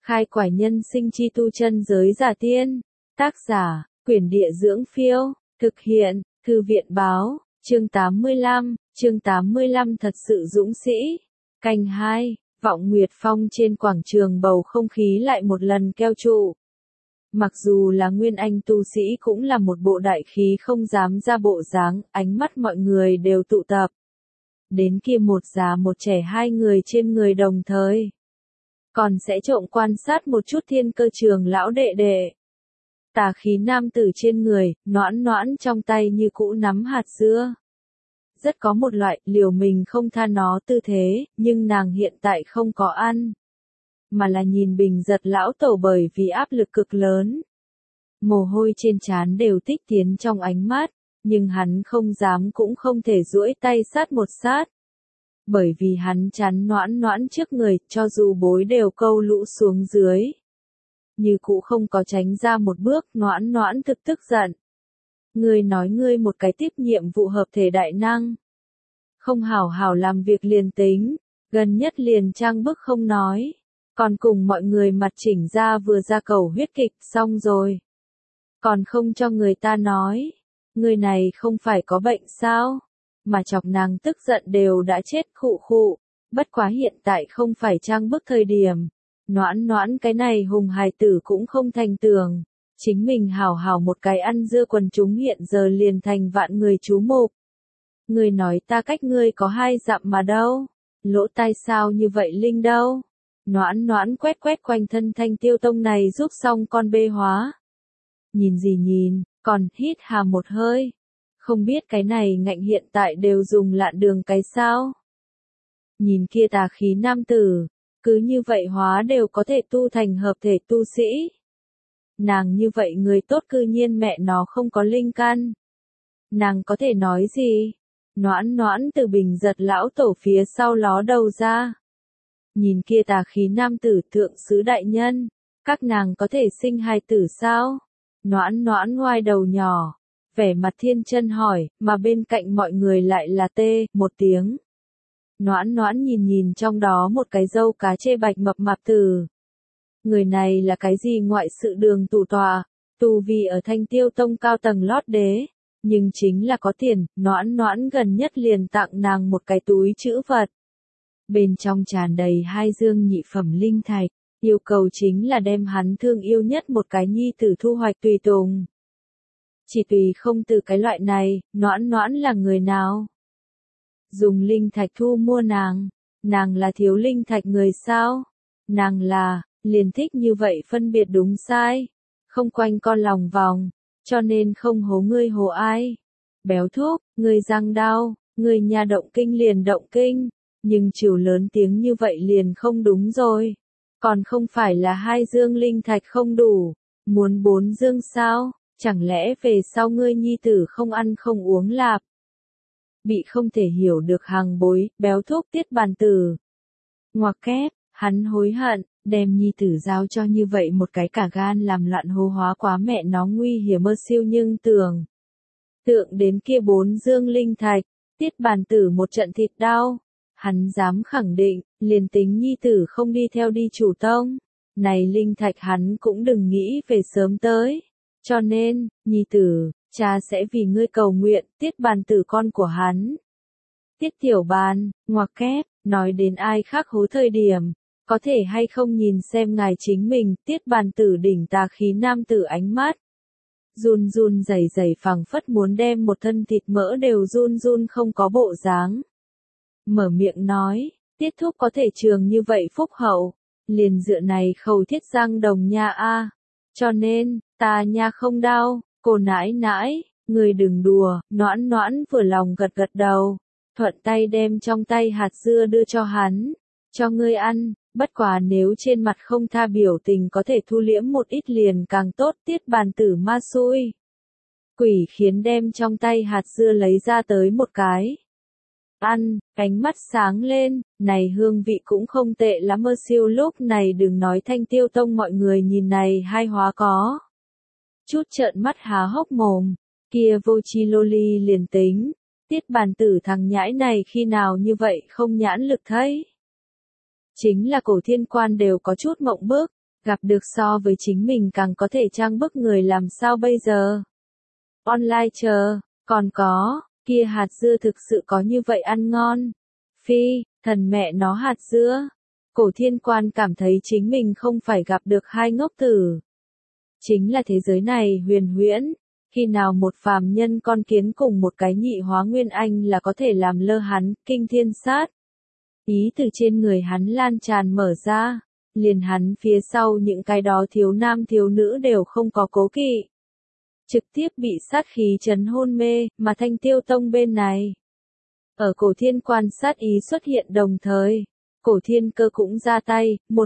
Khai quải nhân sinh chi tu chân giới giả tiên. Tác giả, Quyển Địa Dưỡng Phiêu. Thực hiện, Thư viện Báo. Chương 85, chương 85 thật sự dũng sĩ. Canh 2, Vọng Nguyệt Phong trên quảng trường bầu không khí lại một lần keo trụ. Mặc dù là nguyên anh tu sĩ cũng là một bộ đại khí không dám ra bộ dáng, ánh mắt mọi người đều tụ tập. Đến kia một già một trẻ hai người trên người đồng thời. Còn sẽ trộm quan sát một chút thiên cơ trường lão đệ đệ. Tà khí nam tử trên người, noãn noãn trong tay như cũ nắm hạt dưa. Rất có một loại liều mình không tha nó tư thế, nhưng nàng hiện tại không có ăn. Mà là nhìn Bình Giật lão tổ bởi vì áp lực cực lớn. Mồ hôi trên trán đều tích tiến trong ánh mắt, nhưng hắn không dám cũng không thể duỗi tay sát một sát. Bởi vì hắn chắn noãn noãn trước người, cho dù bối đều câu lũ xuống dưới. Như cũ không có tránh ra một bước, noãn noãn thực tức giận. Ngươi nói ngươi một cái tiếp nhiệm vụ hợp thể đại năng. Không hảo hảo làm việc liền tính, gần nhất liền trang bức không nói. Còn cùng mọi người mặt chỉnh ra vừa ra cầu huyết kịch xong rồi. Còn không cho người ta nói, người này không phải có bệnh sao? Mà chọc nàng tức giận đều đã chết khụ khụ. Bất quá hiện tại không phải trang bức thời điểm. Noãn noãn cái này hùng hài tử cũng không thành tường. Chính mình hảo hảo một cái ăn dưa quần chúng hiện giờ liền thành vạn người chú mục. Người nói ta cách ngươi có 2 dặm mà đâu. Lỗ tai sao như vậy linh đâu. Noãn noãn quét quét quanh thân Thanh Tiêu Tông này giúp xong con bê hóa. Nhìn gì nhìn, còn hít hà một hơi. Không biết cái này ngạnh hiện tại đều dùng lạn đường cái sao. Nhìn kia tà khí nam tử, cứ như vậy hóa đều có thể tu thành hợp thể tu sĩ. Nàng như vậy người tốt cư nhiên mẹ nó không có linh căn. Nàng có thể nói gì? Noãn noãn từ Bình Giật lão tổ phía sau ló đầu ra. Nhìn kia tà khí nam tử thượng sứ đại nhân, các nàng có thể sinh hài tử sao? Noãn noãn ngoai đầu nhỏ, vẻ mặt thiên chân hỏi, mà bên cạnh mọi người lại là tê, một tiếng. Noãn noãn nhìn nhìn trong đó một cái râu cá chê bạch mập mạp tử. Người này là cái gì ngoại sự đường tù tòa, tu vi ở Thanh Tiêu Tông cao tầng lót đế, nhưng chính là có tiền, noãn noãn gần nhất liền tặng nàng một cái túi trữ vật. Bên trong tràn đầy 2 dương nhị phẩm linh thạch, yêu cầu chính là đem hắn thương yêu nhất một cái nhi tử thu hoạch tùy tùng. Chỉ tùy không từ cái loại này, noãn noãn là người nào? Dùng linh thạch thu mua nàng là thiếu linh thạch người sao? Nàng là, liền thích như vậy phân biệt đúng sai, không quanh con lòng vòng, cho nên không hố ngươi hố ai. Béo thúc, ngươi răng đau, ngươi nhà động kinh liền động kinh. Nhưng chiều lớn tiếng như vậy liền không đúng rồi. Còn không phải là 2 dương linh thạch không đủ. Muốn 4 dương sao? Chẳng lẽ về sau ngươi nhi tử không ăn không uống lạp? Bị không thể hiểu được hàng bối, béo thuốc tiết bàn tử. Ngoặc kép, hắn hối hận, đem nhi tử giao cho như vậy một cái cả gan làm loạn hô hóa quá mẹ nó nguy hiểm mơ siêu nhưng tưởng. Tượng đến kia 4 dương linh thạch, tiết bàn tử một trận thịt đau. Hắn dám khẳng định, liền tính nhi tử không đi theo đi chủ tông. Này linh thạch hắn cũng đừng nghĩ về sớm tới. Cho nên, nhi tử, cha sẽ vì ngươi cầu nguyện, tiết bàn tử con của hắn. Tiết tiểu bàn, ngoặc kép, nói đến ai khác hố thời điểm. Có thể hay không nhìn xem ngài chính mình, tiết bàn tử đỉnh tà khí nam tử ánh mắt. Run run rẩy rẩy phẳng phất muốn đem một thân thịt mỡ đều run run không có bộ dáng. Mở miệng nói, tiết thúc có thể trường như vậy phúc hậu, liền dựa này khẩu thiết răng đồng nha a. Cho nên, ta nha không đau, cô nãi nãi, người đừng đùa, noãn noãn vừa lòng gật gật đầu, thuận tay đem trong tay hạt dưa đưa cho hắn, cho ngươi ăn, bất quá nếu trên mặt không tha biểu tình có thể thu liễm một ít liền càng tốt tiết bàn tử ma xui. Quỷ khiến đem trong tay hạt dưa lấy ra tới một cái. Ăn, ánh mắt sáng lên, này hương vị cũng không tệ lắm mơ siêu lúc này đừng nói Thanh Tiêu Tông mọi người nhìn này hai hóa có. Chút trợn mắt há hốc mồm, kia vô chi lô ly liền tính, tiết bàn tử thằng nhãi này khi nào như vậy không nhãn lực thấy. Chính là cổ thiên quan đều có chút mộng bức, Gặp được so với chính mình càng có thể trang bức người làm sao bây giờ? Online chờ, còn có, kia hạt dưa thực sự có như vậy ăn ngon. Phi, thần mẹ nó hạt dưa. Cổ Thiên Quan cảm thấy chính mình không phải gặp được hai ngốc tử. Chính là thế giới này huyền huyễn, khi nào một phàm nhân con kiến cùng một cái nhị hóa nguyên anh là có thể làm lơ hắn, kinh thiên sát. Ý từ trên người hắn lan tràn mở ra, liền hắn phía sau những cái đó thiếu nam thiếu nữ đều không có cố kỵ. Trực tiếp bị sát khí chấn hôn mê, mà Thanh Tiêu Tông bên này. Ở Cổ Thiên Quan sát ý xuất hiện đồng thời, Cổ Thiên Cơ cũng ra tay, một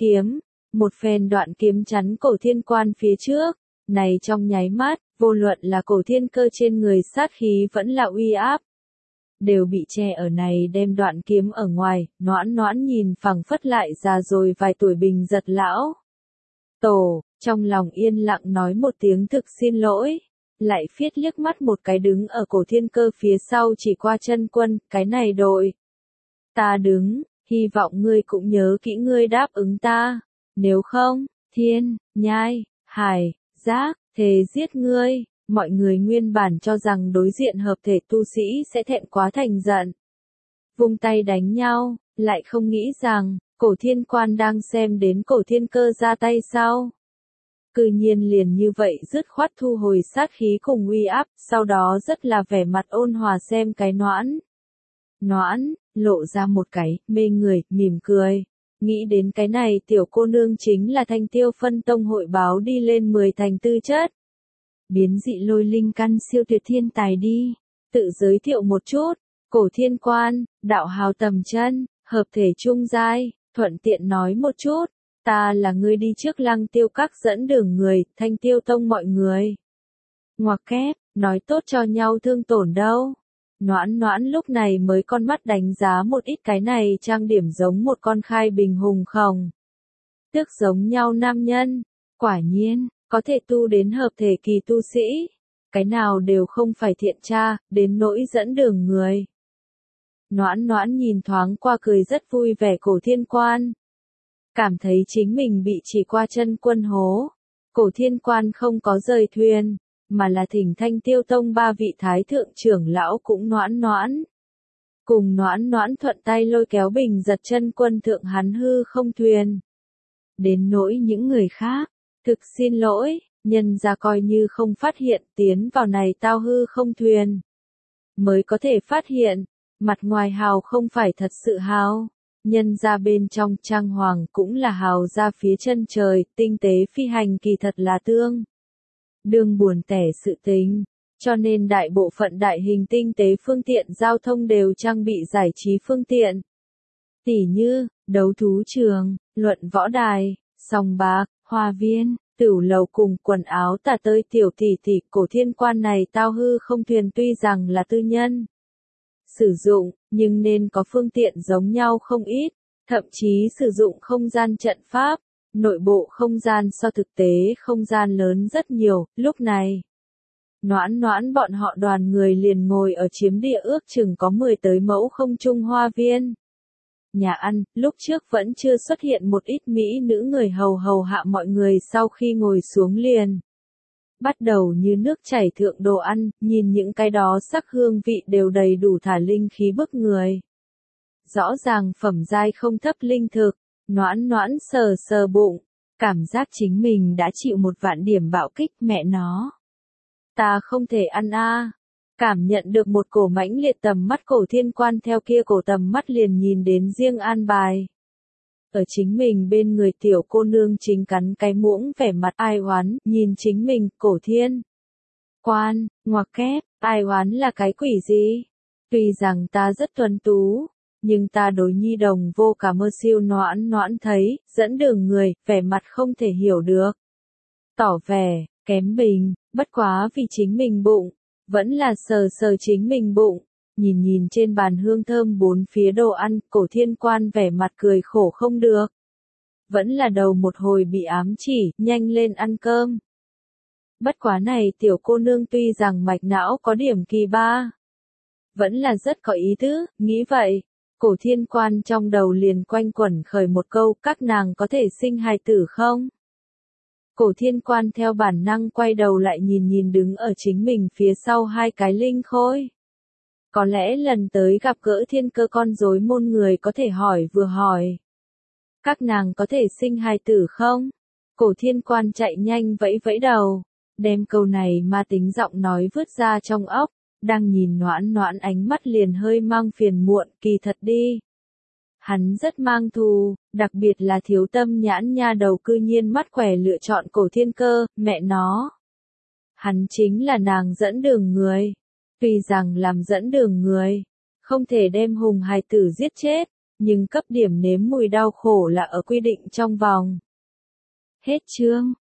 phen đoạn kiếm chắn Cổ Thiên Quan phía trước. Này trong nháy mắt, vô luận là Cổ Thiên Cơ trên người sát khí vẫn là uy áp, đều bị che ở này đem đoạn kiếm ở ngoài, noãn nhìn phẳng phất lại già rồi vài tuổi bình giật lão. Tổ, trong lòng yên lặng nói một tiếng thực xin lỗi, lại phiết liếc mắt một cái đứng ở Cổ Thiên Cơ phía sau chỉ qua chân quân, cái này đội. Ta đứng, hy vọng ngươi cũng nhớ kỹ ngươi đáp ứng ta, nếu không, thiên, nhai, hải, giác, thề giết ngươi. Mọi người nguyên bản cho rằng đối diện hợp thể tu sĩ sẽ thẹn quá thành giận, vung tay đánh nhau, lại không nghĩ rằng, Cổ Thiên Quan đang xem đến Cổ Thiên Cơ ra tay sau. Cư nhiên liền như vậy dứt khoát thu hồi sát khí cùng uy áp, sau đó rất là vẻ mặt ôn hòa xem cái noãn, lộ ra một cái, mê người, mỉm cười. Nghĩ đến cái này tiểu cô nương chính là Thanh Tiêu Phân Tông hội báo đi lên 10 thành tư chất. Biến dị lôi linh căn siêu tuyệt thiên tài đi. Tự giới thiệu một chút, Cổ Thiên Quan, đạo hào tầm chân, hợp thể trung giai, thuận tiện nói một chút, ta là người đi trước Lăng Tiêu Các dẫn đường người, Thanh Tiêu Tông mọi người. Ngoặc kép, nói tốt cho nhau thương tổn đâu. Noãn lúc này mới con mắt đánh giá một ít cái này trang điểm giống một con khai bình hùng khổng. Tức giống nhau nam nhân, quả nhiên. Có thể tu đến hợp thể kỳ tu sĩ, cái nào đều không phải thiện tra, đến nỗi dẫn đường người. Noãn nhìn thoáng qua cười rất vui vẻ Cổ Thiên Quan. Cảm thấy chính mình bị chỉ qua chân quân hố. Cổ Thiên Quan không có rời thuyền, mà là thỉnh Thanh Tiêu Tông 3 vị thái thượng trưởng lão cũng noãn. Cùng noãn thuận tay lôi kéo bình giật chân quân thượng hắn hư không thuyền. Đến nỗi những người khác. Thực xin lỗi, nhân ra coi như không phát hiện tiến vào này tao hư không thuyền. Mới có thể phát hiện, mặt ngoài hào không phải thật sự hào. Nhân ra bên trong trang hoàng cũng là hào ra phía chân trời, tinh tế phi hành kỳ thật là đương buồn tẻ sự tính. Cho nên đại bộ phận đại hình tinh tế phương tiện giao thông đều trang bị giải trí phương tiện. Tỉ như, đấu thú trường, luận võ đài, sòng bạc, hoa viên, tửu lầu cùng quần áo tả tơi tiểu tỷ tỷ. Cổ Thiên Quan này tao hư không thuyền tuy rằng là tư nhân sử dụng, nhưng nên có phương tiện giống nhau không ít, thậm chí sử dụng không gian trận pháp, nội bộ không gian so thực tế không gian lớn rất nhiều. Lúc này, noãn bọn họ đoàn người liền ngồi ở chiếm địa ước chừng có 10 tới mẫu không trung hoa viên. Nhà ăn, lúc trước vẫn chưa xuất hiện một ít mỹ nữ người hầu hạ mọi người sau khi ngồi xuống liền. Bắt đầu như nước chảy thượng đồ ăn, nhìn những cái đó sắc hương vị đều đầy đủ thả linh khí bức người. Rõ ràng phẩm giai không thấp linh thực, noãn sờ bụng, cảm giác chính mình đã chịu một vạn điểm bạo kích mẹ nó. Ta không thể ăn a. Cảm nhận được một cổ mãnh liệt tầm mắt Cổ Thiên Quan theo kia cổ tầm mắt liền nhìn đến riêng an bài. Ở chính mình bên người tiểu cô nương chính cắn cái muỗng vẻ mặt ai oán, nhìn chính mình, Cổ Thiên Quan, ngoặc kép, ai oán là cái quỷ gì? Tuy rằng ta rất tuấn tú, nhưng ta đối nhi đồng vô cả mơ siêu noãn thấy, dẫn đường người, vẻ mặt không thể hiểu được. Tỏ vẻ, kém bình, bất quá vì chính mình bụng. Vẫn là sờ chính mình bụng, nhìn trên bàn hương thơm bốn phía đồ ăn, Cổ Thiên Quan vẻ mặt cười khổ không được. Vẫn là đầu một hồi bị ám chỉ, nhanh lên ăn cơm. Bất quá này tiểu cô nương tuy rằng mạch não có điểm kỳ ba, vẫn là rất có ý tứ, nghĩ vậy, Cổ Thiên Quan trong đầu liền quanh quẩn khởi một câu, các nàng có thể sinh hài tử không? Cổ Thiên Quan theo bản năng quay đầu lại nhìn đứng ở chính mình phía sau hai cái linh khôi. Có lẽ lần tới gặp gỡ thiên cơ con rối môn người có thể hỏi vừa hỏi. Các nàng có thể sinh hài tử không? Cổ Thiên Quan chạy nhanh vẫy vẫy đầu, đem câu này mà tính giọng nói vứt ra trong óc, đang nhìn Noãn Noãn ánh mắt liền hơi mang phiền muộn, kỳ thật đi. Hắn rất mang thù, đặc biệt là thiếu tâm nhãn nha đầu cư nhiên mắt quẻ lựa chọn Cổ Thiên Cơ, mẹ nó. Hắn chính là nàng dẫn đường người. Tuy rằng làm dẫn đường người, không thể đem hùng hài tử giết chết, nhưng cấp điểm nếm mùi đau khổ là ở quy định trong vòng. Hết chương.